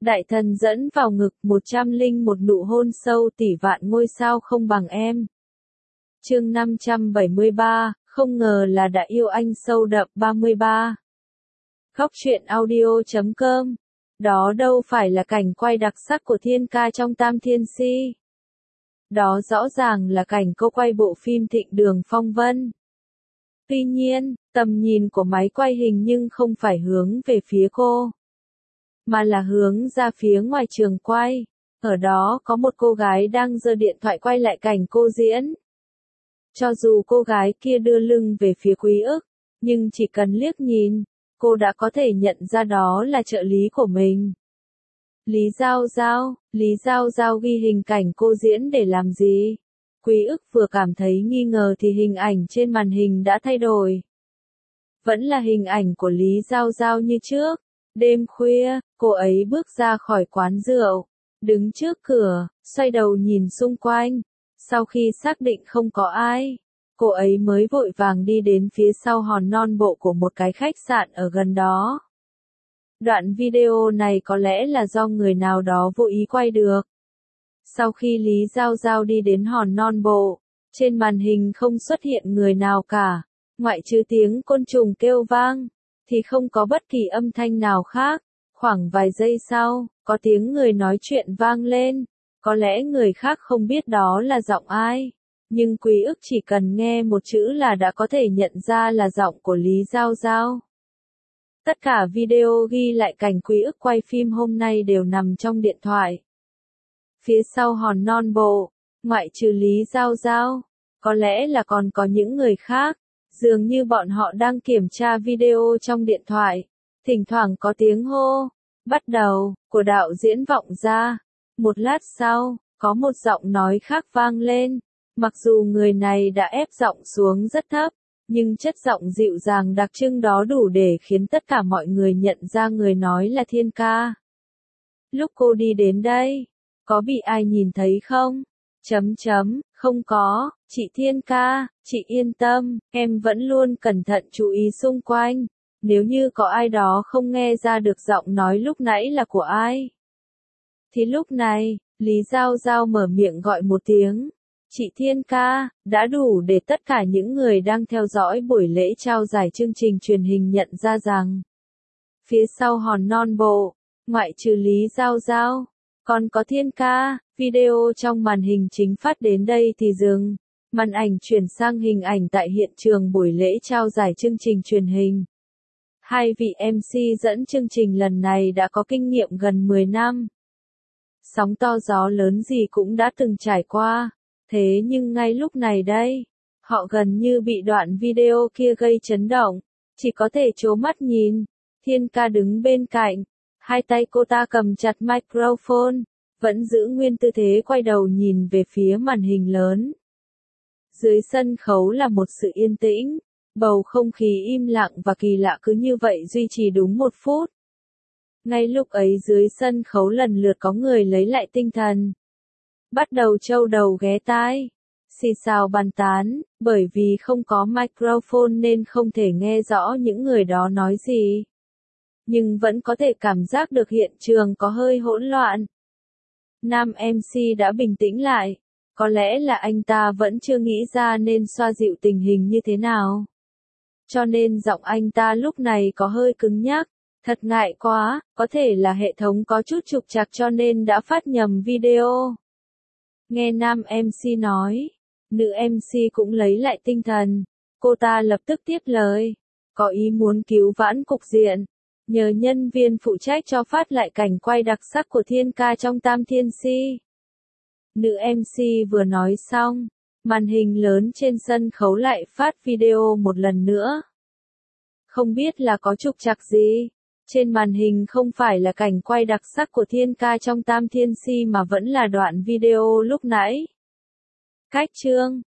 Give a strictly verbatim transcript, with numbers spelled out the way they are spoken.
Đại thần dẫn vào ngực, một trăm linh một nụ hôn sâu tỷ vạn ngôi sao không bằng em. Chương năm trăm bảy mươi ba, không ngờ là đã yêu anh sâu đậm. Ba mươi ba. Góc truyện audio chấm com. Đó đâu phải là cảnh quay đặc sắc của Thiên Ca trong Tam Thiên Si. Đó rõ ràng là cảnh cô quay bộ phim Thịnh Đường Phong Vân. Tuy nhiên, tầm nhìn của máy quay hình nhưng không phải hướng về phía cô, mà là hướng ra phía ngoài trường quay. Ở đó có một cô gái đang giơ điện thoại quay lại cảnh cô diễn. Cho dù cô gái kia đưa lưng về phía Quý Ức, nhưng chỉ cần liếc nhìn, cô đã có thể nhận ra đó là trợ lý của mình. Lý Giao Giao, Lý Giao Giao ghi hình cảnh cô diễn để làm gì? Quý Ức vừa cảm thấy nghi ngờ thì hình ảnh trên màn hình đã thay đổi. Vẫn là hình ảnh của Lý Giao Giao như trước. Đêm khuya, cô ấy bước ra khỏi quán rượu, đứng trước cửa, xoay đầu nhìn xung quanh. Sau khi xác định không có ai, cô ấy mới vội vàng đi đến phía sau hòn non bộ của một cái khách sạn ở gần đó. Đoạn video này có lẽ là do người nào đó vô ý quay được. Sau khi Lý Giao Giao đi đến hòn non bộ, trên màn hình không xuất hiện người nào cả, ngoại trừ tiếng côn trùng kêu vang, thì không có bất kỳ âm thanh nào khác. Khoảng vài giây sau, có tiếng người nói chuyện vang lên, có lẽ người khác không biết đó là giọng ai, nhưng Quý Ức chỉ cần nghe một chữ là đã có thể nhận ra là giọng của Lý Giao Giao. Tất cả video ghi lại cảnh Quý Ức quay phim hôm nay đều nằm trong điện thoại. Phía sau hòn non bộ, ngoại trừ Lý Giao Giao, có lẽ là còn có những người khác, dường như bọn họ đang kiểm tra video trong điện thoại. Thỉnh thoảng có tiếng hô, bắt đầu, của đạo diễn vọng ra. Một lát sau, có một giọng nói khác vang lên. Mặc dù người này đã ép giọng xuống rất thấp, nhưng chất giọng dịu dàng đặc trưng đó đủ để khiến tất cả mọi người nhận ra người nói là Thiên Ca. Lúc cô đi đến đây, có bị ai nhìn thấy không? Chấm chấm, không có, chị Thiên Ca, chị yên tâm, em vẫn luôn cẩn thận chú ý xung quanh. Nếu như có ai đó không nghe ra được giọng nói lúc nãy là của ai, thì lúc này, Lý Giao Giao mở miệng gọi một tiếng. Chị Thiên Ca, đã đủ để tất cả những người đang theo dõi buổi lễ trao giải chương trình truyền hình nhận ra rằng, phía sau hòn non bộ, ngoại trừ Lý Giao Giao, còn có Thiên Ca. Video trong màn hình chính phát đến đây thì dừng. Màn ảnh chuyển sang hình ảnh tại hiện trường buổi lễ trao giải chương trình truyền hình. Hai vị em xê dẫn chương trình lần này đã có kinh nghiệm gần mười năm. Sóng to gió lớn gì cũng đã từng trải qua. Thế nhưng ngay lúc này đây, họ gần như bị đoạn video kia gây chấn động. Chỉ có thể trố mắt nhìn. Thiên Ca đứng bên cạnh. Hai tay cô ta cầm chặt microphone, vẫn giữ nguyên tư thế quay đầu nhìn về phía màn hình lớn. Dưới sân khấu là một sự yên tĩnh, bầu không khí im lặng và kỳ lạ cứ như vậy duy trì đúng một phút. Ngay lúc ấy dưới sân khấu lần lượt có người lấy lại tinh thần, bắt đầu trâu đầu ghé tai, xì xào bàn tán, bởi vì không có microphone nên không thể nghe rõ những người đó nói gì. Nhưng vẫn có thể cảm giác được hiện trường có hơi hỗn loạn. Nam em xê đã bình tĩnh lại, có lẽ là anh ta vẫn chưa nghĩ ra nên xoa dịu tình hình như thế nào. Cho nên giọng anh ta lúc này có hơi cứng nhắc, thật ngại quá, có thể là hệ thống có chút trục trặc cho nên đã phát nhầm video. Nghe nam em xê nói, nữ em xê cũng lấy lại tinh thần, cô ta lập tức tiếp lời, có ý muốn cứu vãn cục diện. Nhờ nhân viên phụ trách cho phát lại cảnh quay đặc sắc của Thiên Ca trong Tam Thiên Si. Nữ em xê vừa nói xong, màn hình lớn trên sân khấu lại phát video một lần nữa. Không biết là có trục trặc gì, trên màn hình không phải là cảnh quay đặc sắc của Thiên Ca trong Tam Thiên Si mà vẫn là đoạn video lúc nãy. Cách chương,